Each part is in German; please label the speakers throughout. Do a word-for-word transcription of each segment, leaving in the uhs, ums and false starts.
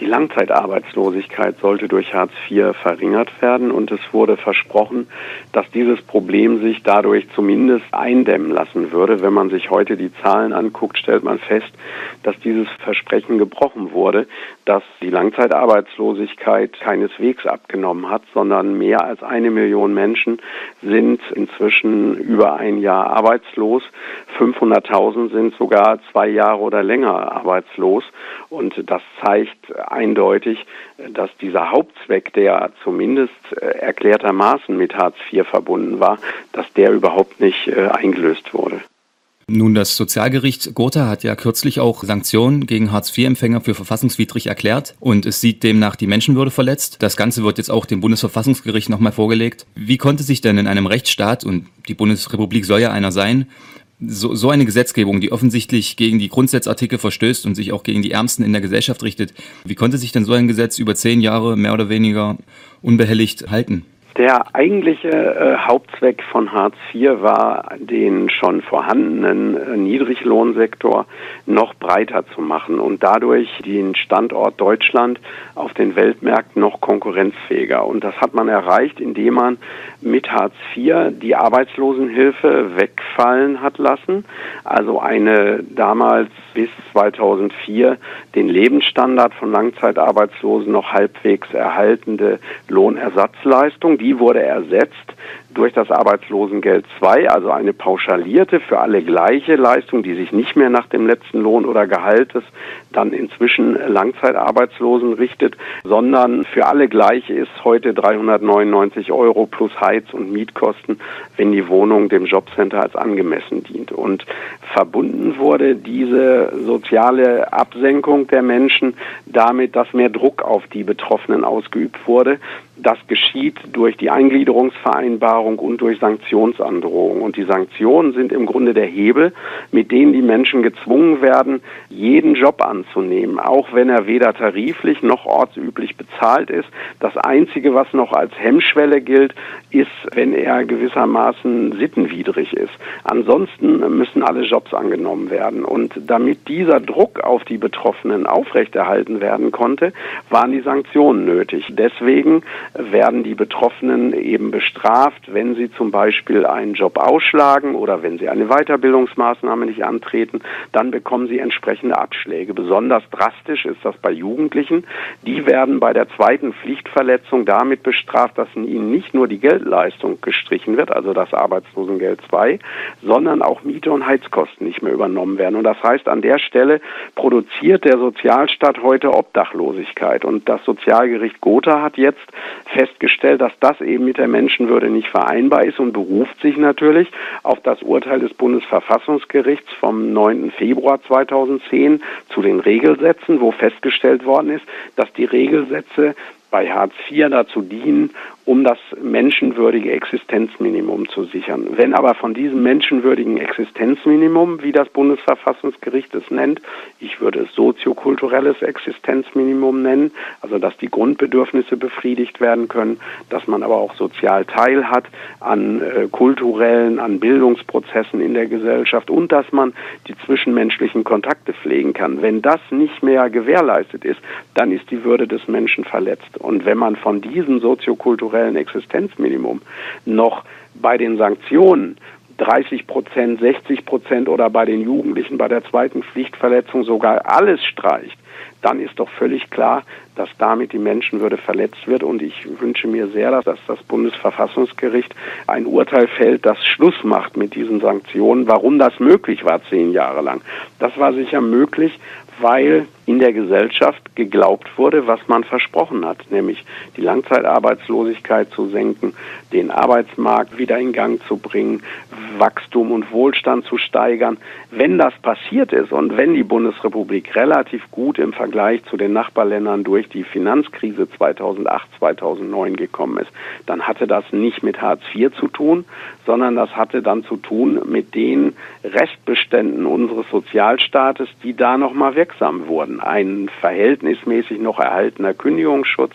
Speaker 1: Die Langzeitarbeitslosigkeit sollte durch Hartz vier verringert werden und es wurde versprochen, dass dieses Problem sich dadurch zumindest eindämmen lassen würde. Wenn man sich heute die Zahlen anguckt, stellt man fest, dass dieses Versprechen gebrochen wurde, dass die Langzeitarbeitslosigkeit keineswegs abgenommen hat, sondern mehr als eine Million Menschen sind inzwischen über ein Jahr arbeitslos. fünfhunderttausend sind sogar zwei Jahre oder länger arbeitslos und das zeigt eindeutig, dass dieser Hauptzweck, der zumindest erklärtermaßen mit Hartz vier verbunden war, dass der überhaupt nicht eingelöst wurde.
Speaker 2: Nun, das Sozialgericht Gotha hat ja kürzlich auch Sanktionen gegen Hartz vier Empfänger für verfassungswidrig erklärt und es sieht demnach die Menschenwürde verletzt. Das Ganze wird jetzt auch dem Bundesverfassungsgericht nochmal vorgelegt. Wie konnte sich denn in einem Rechtsstaat, und die Bundesrepublik soll ja einer sein, so, so eine Gesetzgebung, die offensichtlich gegen die Grundsatzartikel verstößt und sich auch gegen die Ärmsten in der Gesellschaft richtet, wie konnte sich denn so ein Gesetz über zehn Jahre mehr oder weniger unbehelligt halten?
Speaker 1: Der eigentliche äh, Hauptzweck von Hartz vier war, den schon vorhandenen äh, Niedriglohnsektor noch breiter zu machen und dadurch den Standort Deutschland auf den Weltmärkten noch konkurrenzfähiger. Und das hat man erreicht, indem man mit Hartz vier die Arbeitslosenhilfe wegfallen hat lassen. Also eine damals bis zweitausendvier den Lebensstandard von Langzeitarbeitslosen noch halbwegs erhaltende Lohnersatzleistung. Die wurde ersetzt durch das Arbeitslosengeld zwei, also eine pauschalierte, für alle gleiche Leistung, die sich nicht mehr nach dem letzten Lohn oder Gehaltes dann inzwischen Langzeitarbeitslosen richtet, sondern für alle gleich ist heute dreihundertneunundneunzig Euro plus Heiz- und Mietkosten, wenn die Wohnung dem Jobcenter als angemessen dient. Und verbunden wurde diese soziale Absenkung der Menschen damit, dass mehr Druck auf die Betroffenen ausgeübt wurde. Das geschieht durch die Eingliederungsvereinbarung und durch Sanktionsandrohungen. Und die Sanktionen sind im Grunde der Hebel, mit denen die Menschen gezwungen werden, jeden Job anzunehmen, auch wenn er weder tariflich noch ortsüblich bezahlt ist. Das Einzige, was noch als Hemmschwelle gilt, ist, wenn er gewissermaßen sittenwidrig ist. Ansonsten müssen alle Jobs angenommen werden. Und damit dieser Druck auf die Betroffenen aufrechterhalten werden konnte, waren die Sanktionen nötig. Deswegen werden die Betroffenen eben bestraft, wenn sie zum Beispiel einen Job ausschlagen oder wenn sie eine Weiterbildungsmaßnahme nicht antreten, dann bekommen sie entsprechende Abschläge. Besonders drastisch ist das bei Jugendlichen. Die werden bei der zweiten Pflichtverletzung damit bestraft, dass ihnen nicht nur die Geldleistung gestrichen wird, also das Arbeitslosengeld zwei, sondern auch Miete und Heizkosten nicht mehr übernommen werden. Und das heißt, an der Stelle produziert der Sozialstaat heute Obdachlosigkeit. Und das Sozialgericht Gotha hat jetzt festgestellt, dass das eben mit der Menschenwürde nicht vereinbar ist und beruft sich natürlich auf das Urteil des Bundesverfassungsgerichts vom neunten Februar zweitausendzehn zu den Regelsätzen, wo festgestellt worden ist, dass die Regelsätze bei Hartz vier dazu dienen, um das menschenwürdige Existenzminimum zu sichern. Wenn aber von diesem menschenwürdigen Existenzminimum, wie das Bundesverfassungsgericht es nennt, ich würde es soziokulturelles Existenzminimum nennen, also dass die Grundbedürfnisse befriedigt werden können, dass man aber auch sozial teilhat an äh, kulturellen, an Bildungsprozessen in der Gesellschaft und dass man die zwischenmenschlichen Kontakte pflegen kann. Wenn das nicht mehr gewährleistet ist, dann ist die Würde des Menschen verletzt. Und wenn man von diesem soziokulturellen Existenzminimum noch bei den Sanktionen dreißig Prozent, sechzig Prozent oder bei den Jugendlichen bei der zweiten Pflichtverletzung sogar alles streicht, dann ist doch völlig klar, dass damit die Menschenwürde verletzt wird. Und ich wünsche mir sehr, dass das Bundesverfassungsgericht ein Urteil fällt, das Schluss macht mit diesen Sanktionen. Warum das möglich war zehn Jahre lang? Das war sicher möglich, weil in der Gesellschaft geglaubt wurde, was man versprochen hat, nämlich die Langzeitarbeitslosigkeit zu senken, den Arbeitsmarkt wieder in Gang zu bringen, Wachstum und Wohlstand zu steigern. Wenn das passiert ist und wenn die Bundesrepublik relativ gut im Vergleich zu den Nachbarländern durch die Finanzkrise zweitausendacht, zweitausendneun gekommen ist, dann hatte das nicht mit Hartz vier zu tun, sondern das hatte dann zu tun mit den Restbeständen unseres Sozialstaates, die da nochmal wirksam wurden. Ein verhältnismäßig noch erhaltener Kündigungsschutz,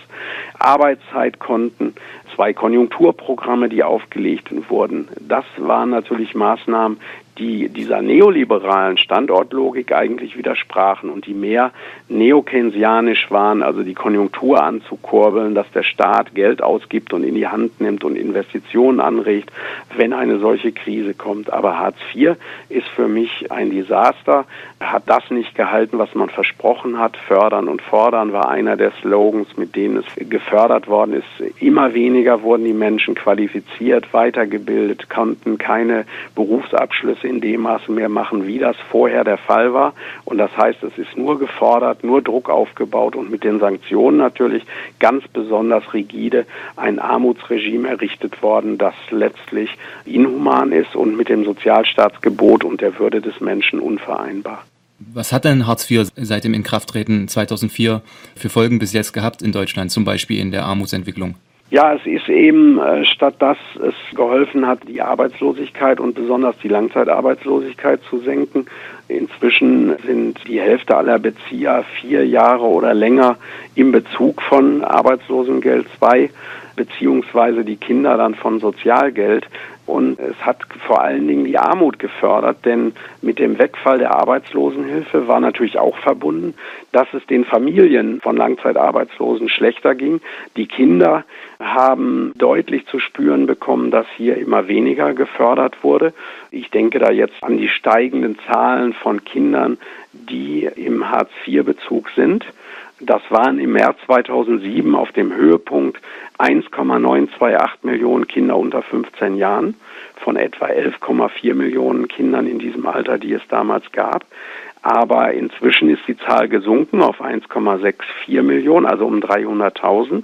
Speaker 1: Arbeitszeitkonten, zwei Konjunkturprogramme, die aufgelegt wurden. Das waren natürlich Maßnahmen, die dieser neoliberalen Standortlogik eigentlich widersprachen und die mehr neokeynesianisch waren, also die Konjunktur anzukurbeln, dass der Staat Geld ausgibt und in die Hand nimmt und Investitionen anregt, wenn eine solche Krise kommt. Aber Hartz vier ist für mich ein Desaster, hat das nicht gehalten, was man versprochen hat. Fördern und fordern war einer der Slogans, mit denen es gefördert worden ist. Immer weniger wurden die Menschen qualifiziert, weitergebildet, konnten keine Berufsabschlüsse in dem Maße mehr machen, wie das vorher der Fall war. Und das heißt, es ist nur gefordert, nur Druck aufgebaut und mit den Sanktionen natürlich ganz besonders rigide ein Armutsregime errichtet worden, das letztlich inhuman ist und mit dem Sozialstaatsgebot und der Würde des Menschen unvereinbar.
Speaker 2: Was hat denn Hartz vier seit dem Inkrafttreten zweitausendvier für Folgen bis jetzt gehabt in Deutschland, zum Beispiel in der Armutsentwicklung?
Speaker 1: Ja, es ist eben, äh, statt dass es geholfen hat, die Arbeitslosigkeit und besonders die Langzeitarbeitslosigkeit zu senken. Inzwischen sind die Hälfte aller Bezieher vier Jahre oder länger im Bezug von Arbeitslosengeld zwei, beziehungsweise die Kinder dann von Sozialgeld. Und es hat vor allen Dingen die Armut gefördert, denn mit dem Wegfall der Arbeitslosenhilfe war natürlich auch verbunden, dass es den Familien von Langzeitarbeitslosen schlechter ging. Die Kinder haben deutlich zu spüren bekommen, dass hier immer weniger gefördert wurde. Ich denke da jetzt an die steigenden Zahlen von Kindern, die im Hartz vier Bezug sind. Das waren im März zweitausendsieben auf dem Höhepunkt eins Komma neunhundertachtundzwanzig Millionen Kinder unter fünfzehn Jahren von etwa elf Komma vier Millionen Kindern in diesem Alter, die es damals gab. Aber inzwischen ist die Zahl gesunken auf eins Komma vierundsechzig Millionen, also um dreihunderttausend.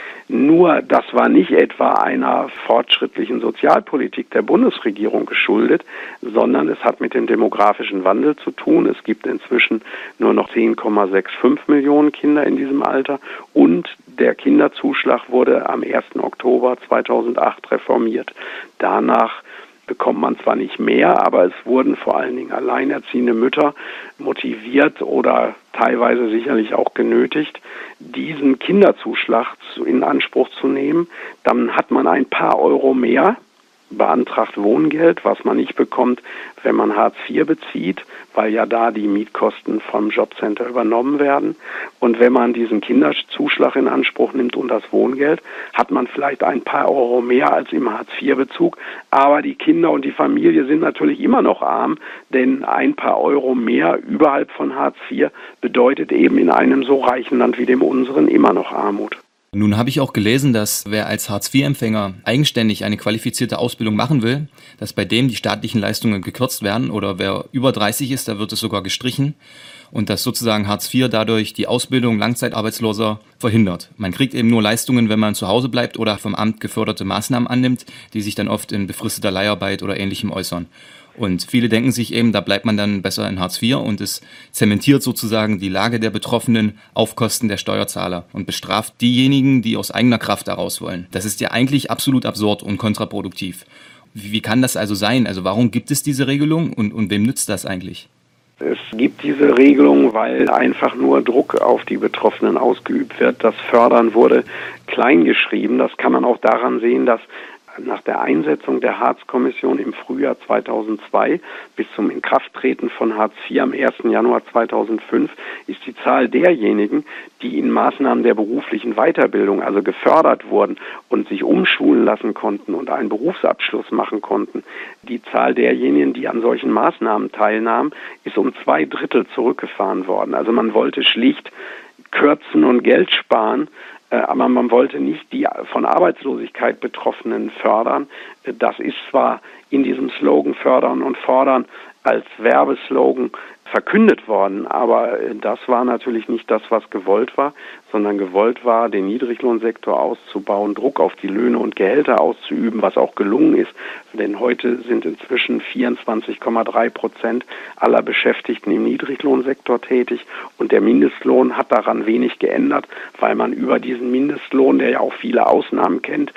Speaker 1: Nur das war nicht etwa einer fortschrittlichen Sozialpolitik der Bundesregierung geschuldet, sondern es hat mit dem demografischen Wandel zu tun. Es gibt inzwischen nur noch zehn Komma fünfundsechzig Millionen Kinder in diesem Alter und der Kinderzuschlag wurde am ersten Oktober zweitausendacht reformiert. Danach bekommt man zwar nicht mehr, aber es wurden vor allen Dingen alleinerziehende Mütter motiviert oder teilweise sicherlich auch genötigt, diesen Kinderzuschlag in Anspruch zu nehmen. Dann hat man ein paar Euro mehr, beantragt Wohngeld, was man nicht bekommt, wenn man Hartz vier bezieht, weil ja da die Mietkosten vom Jobcenter übernommen werden. Und wenn man diesen Kinderzuschlag in Anspruch nimmt und das Wohngeld, hat man vielleicht ein paar Euro mehr als im Hartz vier Bezug. Aber die Kinder und die Familie sind natürlich immer noch arm, denn ein paar Euro mehr überhalb von Hartz vier bedeutet eben in einem so reichen Land wie dem unseren immer noch Armut.
Speaker 2: Nun habe ich auch gelesen, dass wer als Hartz vier Empfänger eigenständig eine qualifizierte Ausbildung machen will, dass bei dem die staatlichen Leistungen gekürzt werden oder wer über dreißig ist, da wird es sogar gestrichen und dass sozusagen Hartz vier dadurch die Ausbildung Langzeitarbeitsloser verhindert. Man kriegt eben nur Leistungen, wenn man zu Hause bleibt oder vom Amt geförderte Maßnahmen annimmt, die sich dann oft in befristeter Leiharbeit oder Ähnlichem äußern. Und viele denken sich eben, da bleibt man dann besser in Hartz vier und es zementiert sozusagen die Lage der Betroffenen auf Kosten der Steuerzahler und bestraft diejenigen, die aus eigener Kraft daraus wollen. Das ist ja eigentlich absolut absurd und kontraproduktiv. Wie, wie kann das also sein? Also warum gibt es diese Regelung und, und wem nützt das eigentlich?
Speaker 1: Es gibt diese Regelung, weil einfach nur Druck auf die Betroffenen ausgeübt wird. Das Fördern wurde kleingeschrieben. Das kann man auch daran sehen, dass nach der Einsetzung der Hartz-Kommission im Frühjahr zweitausendzwei bis zum Inkrafttreten von Hartz vier am ersten Januar zweitausendfünf ist die Zahl derjenigen, die in Maßnahmen der beruflichen Weiterbildung, also gefördert wurden und sich umschulen lassen konnten und einen Berufsabschluss machen konnten, die Zahl derjenigen, die an solchen Maßnahmen teilnahmen, ist um zwei Drittel zurückgefahren worden. Also man wollte schlicht kürzen und Geld sparen, aber man wollte nicht die von Arbeitslosigkeit Betroffenen fördern. Das ist zwar in diesem Slogan Fördern und Fordern als Werbeslogan verkündet worden, aber das war natürlich nicht das, was gewollt war, sondern gewollt war, den Niedriglohnsektor auszubauen, Druck auf die Löhne und Gehälter auszuüben, was auch gelungen ist, denn heute sind inzwischen vierundzwanzig Komma drei Prozent aller Beschäftigten im Niedriglohnsektor tätig und der Mindestlohn hat daran wenig geändert, weil man über diesen Mindestlohn, der ja auch viele Ausnahmen kennt,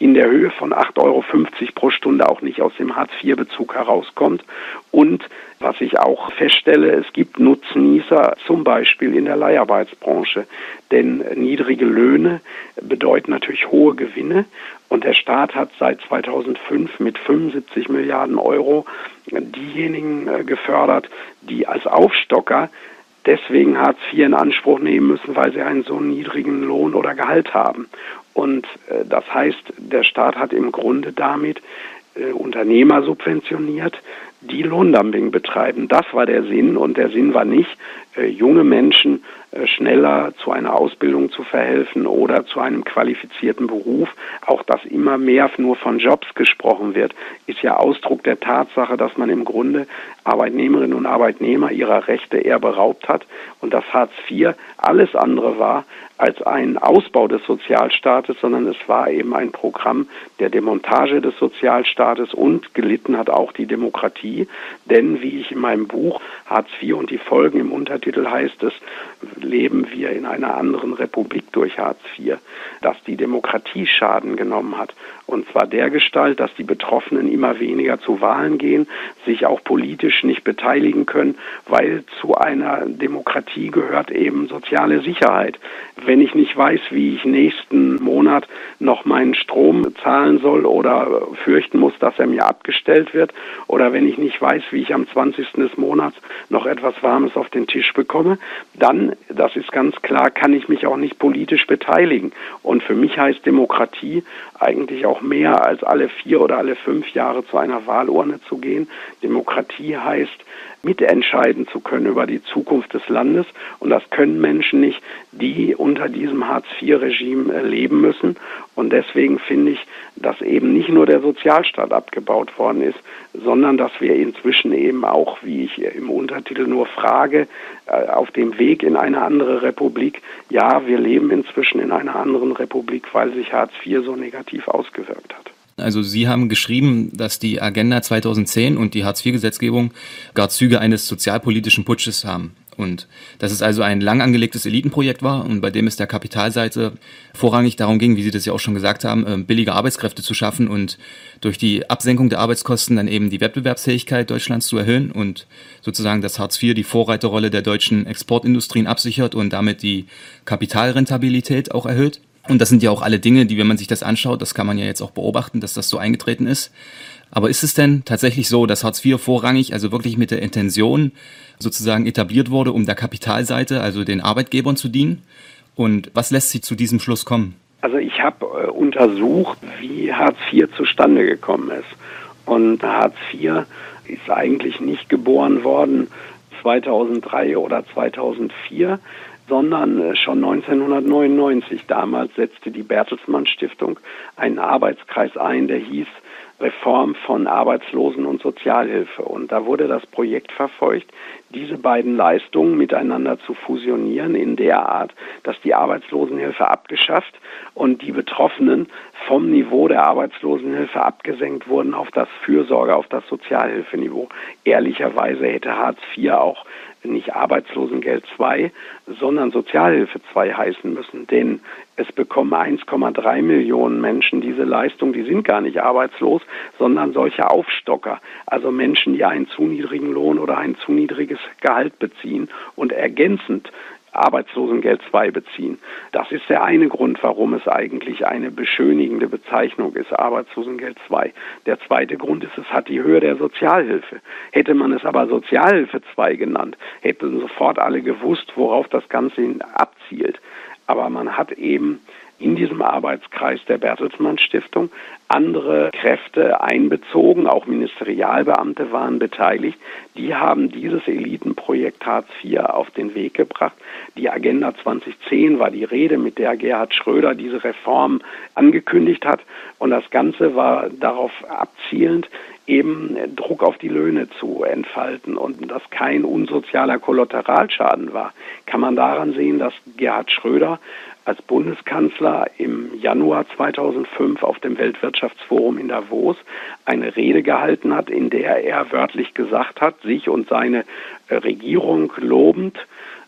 Speaker 1: in der Höhe von acht Euro fünfzig pro Stunde auch nicht aus dem Hartz vier Bezug herauskommt. Und was ich auch feststelle, es gibt Nutznießer, zum Beispiel in der Leiharbeitsbranche. Denn niedrige Löhne bedeuten natürlich hohe Gewinne. Und der Staat hat seit zweitausendfünf mit fünfundsiebzig Milliarden Euro diejenigen gefördert, die als Aufstocker deswegen Hartz vier in Anspruch nehmen müssen, weil sie einen so niedrigen Lohn oder Gehalt haben. Und äh, das heißt, der Staat hat im Grunde damit äh, Unternehmer subventioniert, die Lohndumping betreiben. Das war der Sinn, und der Sinn war nicht, äh, junge Menschen äh, schneller zu einer Ausbildung zu verhelfen oder zu einem qualifizierten Beruf. Auch dass immer mehr nur von Jobs gesprochen wird, ist ja Ausdruck der Tatsache, dass man im Grunde Arbeitnehmerinnen und Arbeitnehmer ihrer Rechte eher beraubt hat und dass Hartz vier alles andere war als ein Ausbau des Sozialstaates, sondern es war eben ein Programm der Demontage des Sozialstaates, und gelitten hat auch die Demokratie. Denn, wie ich in meinem Buch Hartz vier und die Folgen im Untertitel heißt es, leben wir in einer anderen Republik durch Hartz vier, dass die Demokratie Schaden genommen hat. Und zwar dergestalt, dass die Betroffenen immer weniger zu Wahlen gehen, sich auch politisch nicht beteiligen können, weil zu einer Demokratie gehört eben soziale Sicherheit. Wenn ich nicht weiß, wie ich nächsten Monat noch meinen Strom zahlen soll oder fürchten muss, dass er mir abgestellt wird, oder wenn ich nicht weiß, wie ich am zwanzigsten des Monats noch etwas Warmes auf den Tisch bekomme, dann, das ist ganz klar, kann ich mich auch nicht politisch beteiligen. Und für mich heißt Demokratie eigentlich auch mehr als alle vier oder alle fünf Jahre zu einer Wahlurne zu gehen. Demokratie heißt, mitentscheiden zu können über die Zukunft des Landes. Und das können Menschen nicht, die unter diesem Hartz vier Regime leben müssen. Und deswegen finde ich, dass eben nicht nur der Sozialstaat abgebaut worden ist, sondern dass wir inzwischen eben auch, wie ich im Untertitel nur frage, auf dem Weg in eine andere Republik, ja, wir leben inzwischen in einer anderen Republik, weil sich Hartz vier so negativ ausgewirkt hat.
Speaker 2: Also Sie haben geschrieben, dass die Agenda zweitausendzehn und die Hartz vier Gesetzgebung gar Züge eines sozialpolitischen Putsches haben. Und dass es also ein lang angelegtes Elitenprojekt war und bei dem es der Kapitalseite vorrangig darum ging, wie Sie das ja auch schon gesagt haben, billige Arbeitskräfte zu schaffen und durch die Absenkung der Arbeitskosten dann eben die Wettbewerbsfähigkeit Deutschlands zu erhöhen und sozusagen, dass Hartz vier die Vorreiterrolle der deutschen Exportindustrien absichert und damit die Kapitalrentabilität auch erhöht. Und das sind ja auch alle Dinge, die, wenn man sich das anschaut, das kann man ja jetzt auch beobachten, dass das so eingetreten ist. Aber ist es denn tatsächlich so, dass Hartz vier vorrangig, also wirklich mit der Intention sozusagen etabliert wurde, um der Kapitalseite, also den Arbeitgebern zu dienen? Und was lässt Sie zu diesem Schluss kommen?
Speaker 1: Also ich habe äh, untersucht, wie Hartz vier zustande gekommen ist. Und Hartz vier ist eigentlich nicht geboren worden zweitausenddrei oder zweitausendvier, sondern schon neunzehnhundertneunundneunzig. Damals setzte die Bertelsmann Stiftung einen Arbeitskreis ein, der hieß Reform von Arbeitslosen- und Sozialhilfe. Und da wurde das Projekt verfolgt, diese beiden Leistungen miteinander zu fusionieren in der Art, dass die Arbeitslosenhilfe abgeschafft und die Betroffenen vom Niveau der Arbeitslosenhilfe abgesenkt wurden auf das Fürsorge, auf das Sozialhilfeniveau. Ehrlicherweise hätte Hartz vier auch nicht Arbeitslosengeld zwei, sondern Sozialhilfe zwei heißen müssen. Denn es bekommen eins Komma drei Millionen Menschen diese Leistung, die sind gar nicht arbeitslos, sondern solche Aufstocker. Also Menschen, die einen zu niedrigen Lohn oder ein zu niedriges Gehalt beziehen und ergänzend Arbeitslosengeld zwei beziehen. Das ist der eine Grund, warum es eigentlich eine beschönigende Bezeichnung ist, Arbeitslosengeld zwei. Der zweite Grund ist, es hat die Höhe der Sozialhilfe. Hätte man es aber Sozialhilfe zwei genannt, hätten sofort alle gewusst, worauf das Ganze abzielt. Aber man hat eben in diesem Arbeitskreis der Bertelsmann Stiftung andere Kräfte einbezogen, auch Ministerialbeamte waren beteiligt. Die haben dieses Elitenprojekt Hartz vier auf den Weg gebracht. Die Agenda zweitausendzehn war die Rede, mit der Gerhard Schröder diese Reform angekündigt hat. Und das Ganze war darauf abzielend, eben Druck auf die Löhne zu entfalten und das kein unsozialer Kollateralschaden war, kann man daran sehen, dass Gerhard Schröder als Bundeskanzler im Januar zweitausendfünf auf dem Weltwirtschaftsforum in Davos eine Rede gehalten hat, in der er wörtlich gesagt hat, sich und seine Regierung lobend,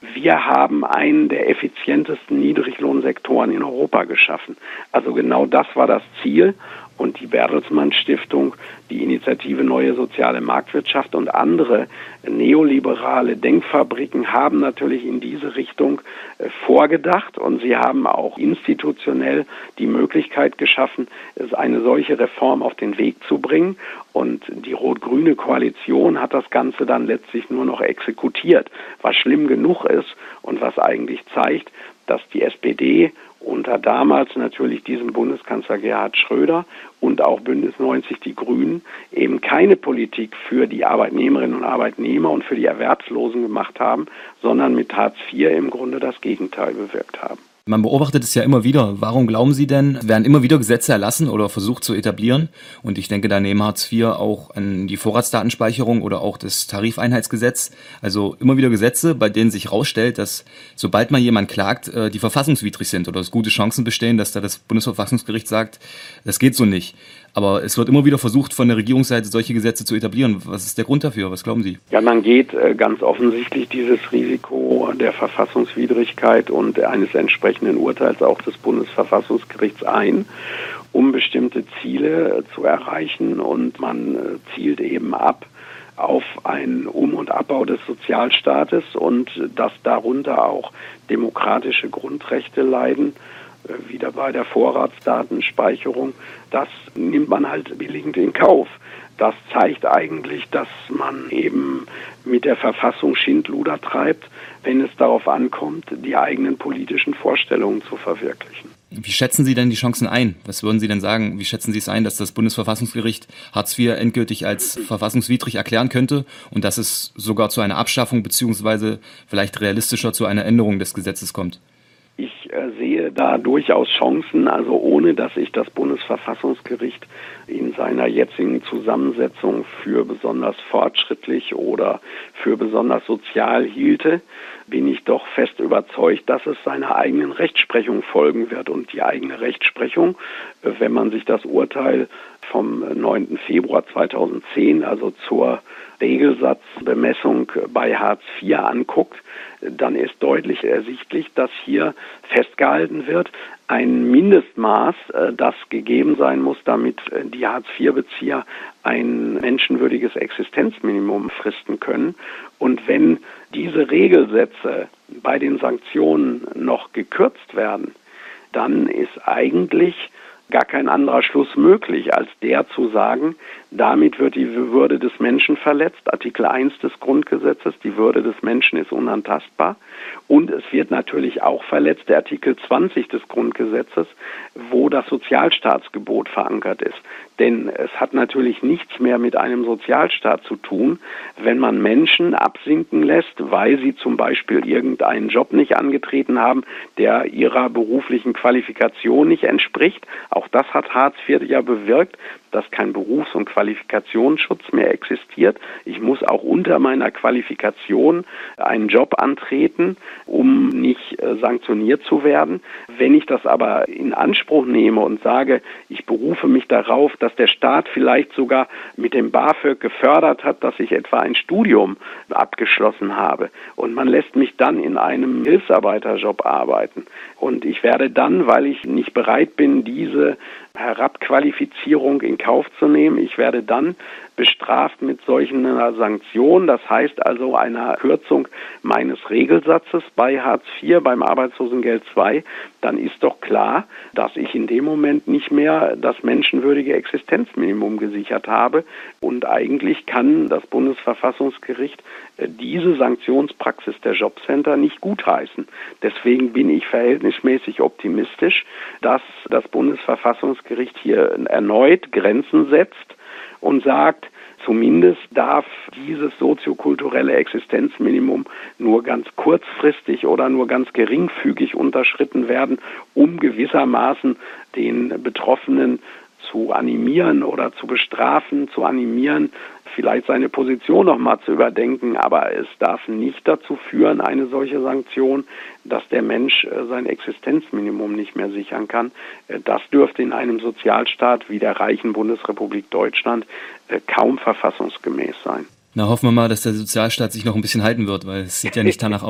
Speaker 1: wir haben einen der effizientesten Niedriglohnsektoren in Europa geschaffen. Also genau das war das Ziel. Und die Bertelsmann Stiftung, die Initiative Neue Soziale Marktwirtschaft und andere neoliberale Denkfabriken haben natürlich in diese Richtung äh, vorgedacht, und sie haben auch institutionell die Möglichkeit geschaffen, eine solche Reform auf den Weg zu bringen. Und die rot-grüne Koalition hat das Ganze dann letztlich nur noch exekutiert, was schlimm genug ist und was eigentlich zeigt, dass die S P D unter damals natürlich diesem Bundeskanzler Gerhard Schröder und auch Bündnis neunzig Die Grünen eben keine Politik für die Arbeitnehmerinnen und Arbeitnehmer und für die Erwerbslosen gemacht haben, sondern mit Hartz vier im Grunde das Gegenteil bewirkt haben.
Speaker 2: Man beobachtet es ja immer wieder. Warum glauben Sie denn, werden immer wieder Gesetze erlassen oder versucht zu etablieren? Und ich denke da neben Hartz vier auch an die Vorratsdatenspeicherung oder auch das Tarifeinheitsgesetz. Also immer wieder Gesetze, bei denen sich herausstellt, dass sobald mal jemand klagt, die verfassungswidrig sind oder dass gute Chancen bestehen, dass da das Bundesverfassungsgericht sagt, das geht so nicht. Aber es wird immer wieder versucht, von der Regierungsseite solche Gesetze zu etablieren. Was ist der Grund dafür? Was glauben Sie?
Speaker 1: Ja, man geht äh, ganz offensichtlich dieses Risiko der Verfassungswidrigkeit und eines entsprechenden Urteils auch des Bundesverfassungsgerichts ein, um bestimmte Ziele äh, zu erreichen. Und man äh, zielt eben ab auf einen Um- und Abbau des Sozialstaates und äh, dass darunter auch demokratische Grundrechte leiden. Wieder bei der Vorratsdatenspeicherung, das nimmt man halt billigend in Kauf. Das zeigt eigentlich, dass man eben mit der Verfassung Schindluder treibt, wenn es darauf ankommt, die eigenen politischen Vorstellungen zu verwirklichen.
Speaker 2: Wie schätzen Sie denn die Chancen ein? Was würden Sie denn sagen? Wie schätzen Sie es ein, dass das Bundesverfassungsgericht Hartz vier endgültig als verfassungswidrig erklären könnte und dass es sogar zu einer Abschaffung beziehungsweise vielleicht realistischer zu einer Änderung des Gesetzes kommt?
Speaker 1: Ich äh, sehe da durchaus Chancen, also ohne dass ich das Bundesverfassungsgericht in seiner jetzigen Zusammensetzung für besonders fortschrittlich oder für besonders sozial hielte, bin ich doch fest überzeugt, dass es seiner eigenen Rechtsprechung folgen wird. Und die eigene Rechtsprechung, äh, wenn man sich das Urteil vom neunten Februar zweitausendzehn, also zur Regelsatzbemessung bei Hartz vier anguckt, dann ist deutlich ersichtlich, dass hier festgehalten wird, ein Mindestmaß, das gegeben sein muss, damit die Hartz vier Bezieher ein menschenwürdiges Existenzminimum fristen können. Und wenn diese Regelsätze bei den Sanktionen noch gekürzt werden, dann ist eigentlich gar kein anderer Schluss möglich, als der zu sagen, damit wird die Würde des Menschen verletzt, Artikel eins des Grundgesetzes, die Würde des Menschen ist unantastbar, und es wird natürlich auch verletzt, der Artikel zwanzig des Grundgesetzes, wo das Sozialstaatsgebot verankert ist. Denn es hat natürlich nichts mehr mit einem Sozialstaat zu tun, wenn man Menschen absinken lässt, weil sie zum Beispiel irgendeinen Job nicht angetreten haben, der ihrer beruflichen Qualifikation nicht entspricht. Auch das hat Hartz vier ja bewirkt, dass kein Berufs- und Qualifikationsschutz mehr existiert. Ich muss auch unter meiner Qualifikation einen Job antreten, um nicht äh, sanktioniert zu werden. Wenn ich das aber in Anspruch nehme und sage, ich berufe mich darauf, dass der Staat vielleicht sogar mit dem BAföG gefördert hat, dass ich etwa ein Studium abgeschlossen habe, und man lässt mich dann in einem Hilfsarbeiterjob arbeiten und ich werde dann, weil ich nicht bereit bin, diese Herabqualifizierung in Kauf zu nehmen, ich werde dann bestraft mit solchen Sanktionen, das heißt also einer Kürzung meines Regelsatzes bei Hartz vier, beim Arbeitslosengeld zwei, dann ist doch klar, dass ich in dem Moment nicht mehr das menschenwürdige Existenzminimum gesichert habe, und eigentlich kann das Bundesverfassungsgericht diese Sanktionspraxis der Jobcenter nicht gutheißen. Deswegen bin ich verhältnismäßig optimistisch, dass das Bundesverfassungsgericht hier erneut Grenzen setzt und sagt, zumindest darf dieses soziokulturelle Existenzminimum nur ganz kurzfristig oder nur ganz geringfügig unterschritten werden, um gewissermaßen den Betroffenen zu animieren oder zu bestrafen, zu animieren, vielleicht seine Position nochmal zu überdenken. Aber es darf nicht dazu führen, eine solche Sanktion, dass der Mensch sein Existenzminimum nicht mehr sichern kann. Das dürfte in einem Sozialstaat wie der reichen Bundesrepublik Deutschland kaum verfassungsgemäß sein.
Speaker 2: Na, hoffen wir mal, dass der Sozialstaat sich noch ein bisschen halten wird, weil es sieht ja nicht danach aus.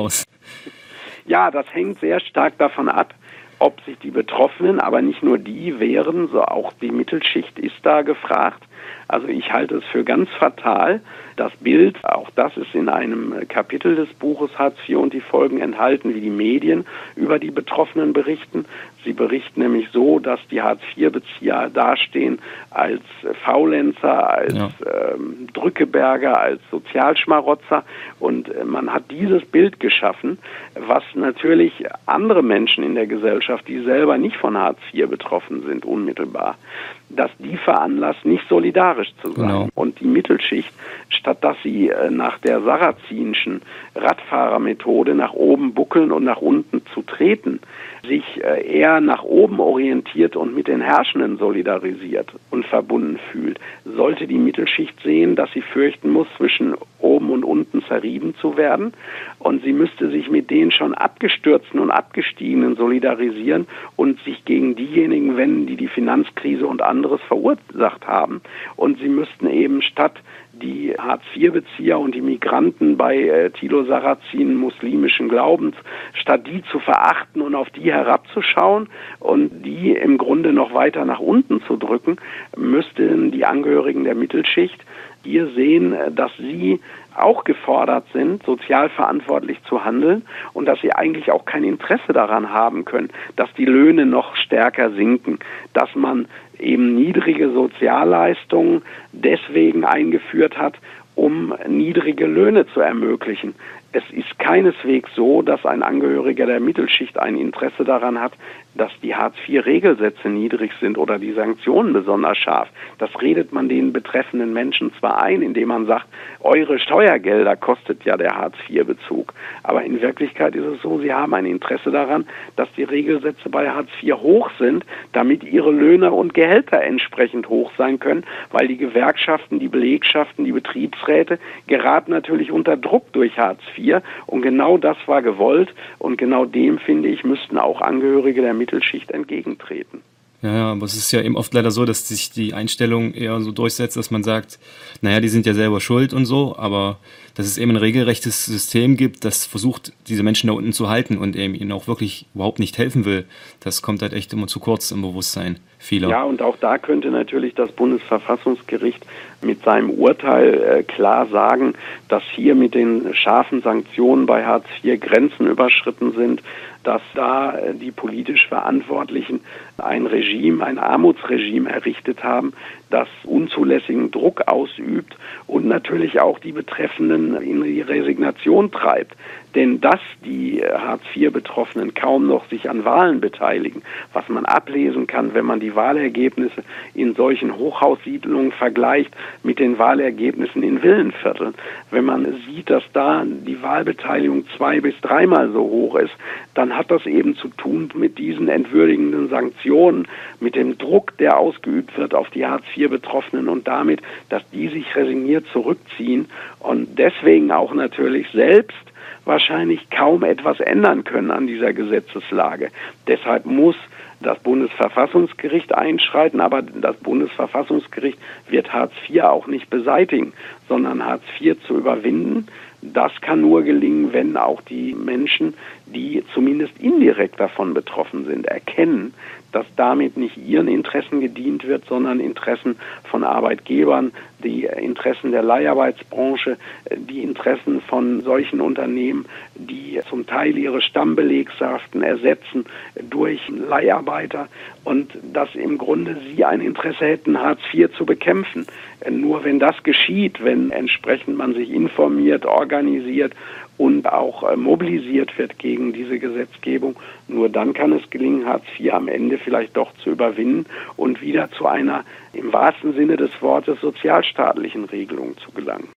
Speaker 1: Ja, das hängt sehr stark davon ab, ob sich die Betroffenen, aber nicht nur die wehren, so auch die Mittelschicht ist da gefragt. Also ich halte es für ganz fatal. Das Bild, auch das ist in einem Kapitel des Buches Hartz vier und die Folgen enthalten, wie die Medien über die Betroffenen berichten. Sie berichten nämlich so, dass die Hartz vier Bezieher dastehen als Faulenzer, als ja. ähm, Drückeberger, als Sozialschmarotzer. Und äh, man hat dieses Bild geschaffen, was natürlich andere Menschen in der Gesellschaft, die selber nicht von Hartz vier betroffen sind, unmittelbar, dass die veranlasst, nicht solidarisch zu sein. Genau. Und die Mittelschicht, statt dass sie äh, nach der sarazinischen Radfahrermethode nach oben buckeln und nach unten zu treten, sich äh, eher nach oben orientiert und mit den Herrschenden solidarisiert und verbunden fühlt, sollte die Mittelschicht sehen, dass sie fürchten muss, zwischen oben und unten zerrieben zu werden, und sie müsste sich mit den schon abgestürzten und abgestiegenen solidarisieren und sich gegen diejenigen wenden, die die Finanzkrise und anderes verursacht haben. Und sie müssten eben statt die Hartz vier Bezieher und die Migranten bei äh, Thilo Sarrazin muslimischen Glaubens, statt die zu verachten und auf die herabzuschauen und die im Grunde noch weiter nach unten zu drücken, müssten die Angehörigen der Mittelschicht hier sehen, dass sie auch gefordert sind, sozial verantwortlich zu handeln und dass sie eigentlich auch kein Interesse daran haben können, dass die Löhne noch stärker sinken, dass man eben niedrige Sozialleistungen deswegen eingeführt hat, um niedrige Löhne zu ermöglichen. Es ist keineswegs so, dass ein Angehöriger der Mittelschicht ein Interesse daran hat, dass die Hartz vier Regelsätze niedrig sind oder die Sanktionen besonders scharf. Das redet man den betreffenden Menschen zwar ein, indem man sagt, eure Steuergelder kostet ja der Hartz vier Bezug. Aber in Wirklichkeit ist es so, sie haben ein Interesse daran, dass die Regelsätze bei Hartz vier hoch sind, damit ihre Löhne und Gehälter entsprechend hoch sein können, weil die Gewerkschaften, die Belegschaften, die Betriebsräte geraten natürlich unter Druck durch Hartz vier. Und genau das war gewollt und genau dem, finde ich, müssten auch Angehörige der Mittelschicht entgegentreten.
Speaker 2: Ja, aber es ist ja eben oft leider so, dass sich die Einstellung eher so durchsetzt, dass man sagt, naja, die sind ja selber schuld und so, aber dass es eben ein regelrechtes System gibt, das versucht, diese Menschen da unten zu halten und eben ihnen auch wirklich überhaupt nicht helfen will, das kommt halt echt immer zu kurz im Bewusstsein vieler.
Speaker 1: Ja, und auch da könnte natürlich das Bundesverfassungsgericht mit seinem Urteil äh, klar sagen, dass hier mit den scharfen Sanktionen bei Hartz vier Grenzen überschritten sind, dass da äh, die politisch Verantwortlichen ein Regime, ein Armutsregime errichtet haben, das unzulässigen Druck ausübt und natürlich auch die Betreffenden in die Resignation treibt. Denn dass die Hartz vier Betroffenen kaum noch sich an Wahlen beteiligen, was man ablesen kann, wenn man die Wahlergebnisse in solchen Hochhaussiedlungen vergleicht mit den Wahlergebnissen in Villenvierteln. Wenn man sieht, dass da die Wahlbeteiligung zwei- bis dreimal so hoch ist, dann hat das eben zu tun mit diesen entwürdigenden Sanktionen, mit dem Druck, der ausgeübt wird auf die Hartz vier Betroffenen und damit, dass die sich resigniert zurückziehen und deswegen auch natürlich selbst wahrscheinlich kaum etwas ändern können an dieser Gesetzeslage. Deshalb muss das Bundesverfassungsgericht einschreiten, aber das Bundesverfassungsgericht wird Hartz vier auch nicht beseitigen, sondern Hartz vier zu überwinden. Das kann nur gelingen, wenn auch die Menschen, die zumindest indirekt davon betroffen sind, erkennen, dass damit nicht ihren Interessen gedient wird, sondern Interessen von Arbeitgebern, die Interessen der Leiharbeitsbranche, die Interessen von solchen Unternehmen, die zum Teil ihre Stammbelegschaften ersetzen durch Leiharbeiter und dass im Grunde sie ein Interesse hätten, Hartz vier zu bekämpfen. Nur wenn das geschieht, wenn entsprechend man sich informiert, organisiert und auch äh, mobilisiert wird gegen diese Gesetzgebung, nur dann kann es gelingen, Hartz vier am Ende vielleicht doch zu überwinden und wieder zu einer im wahrsten Sinne des Wortes sozialstaatlichen Regelung zu gelangen.